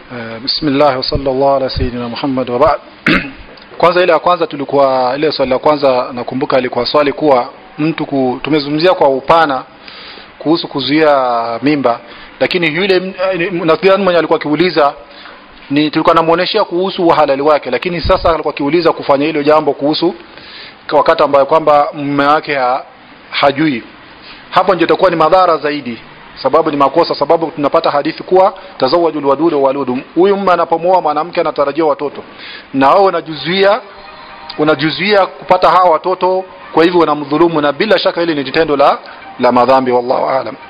Bismillah wa sallallahu ala sayyidina Muhammad wa ba'd. Kwanza ile ya kwanza tulikuwa ile swali la kwanza nakumbuka ilikuwa swali kuwa mtu tumezungumzia kwa upana kuhusu kuzuia mimba, lakini yule nadhani mwenye alikuwa akiuliza ni tulikuwa namuoneshia kuhusu uhalali wake, lakini sasa alikuwa akiuliza kufanya hilo jambo kuhusu wakati ambao kwamba mume wake hajui. Hapo ndio itakuwa ni madhara zaidi, sababu ni makosa, sababu tunapata hadithi kuwa tazawwajul wadud waludum. Huyu mume anapomuoa mwanamke anatarajia watoto, na wao unajuzuia kupata hawa watoto, kwa hivyo unamdhulumu, na bila shaka hili ni tendo la madhambi. Wallahu aalam.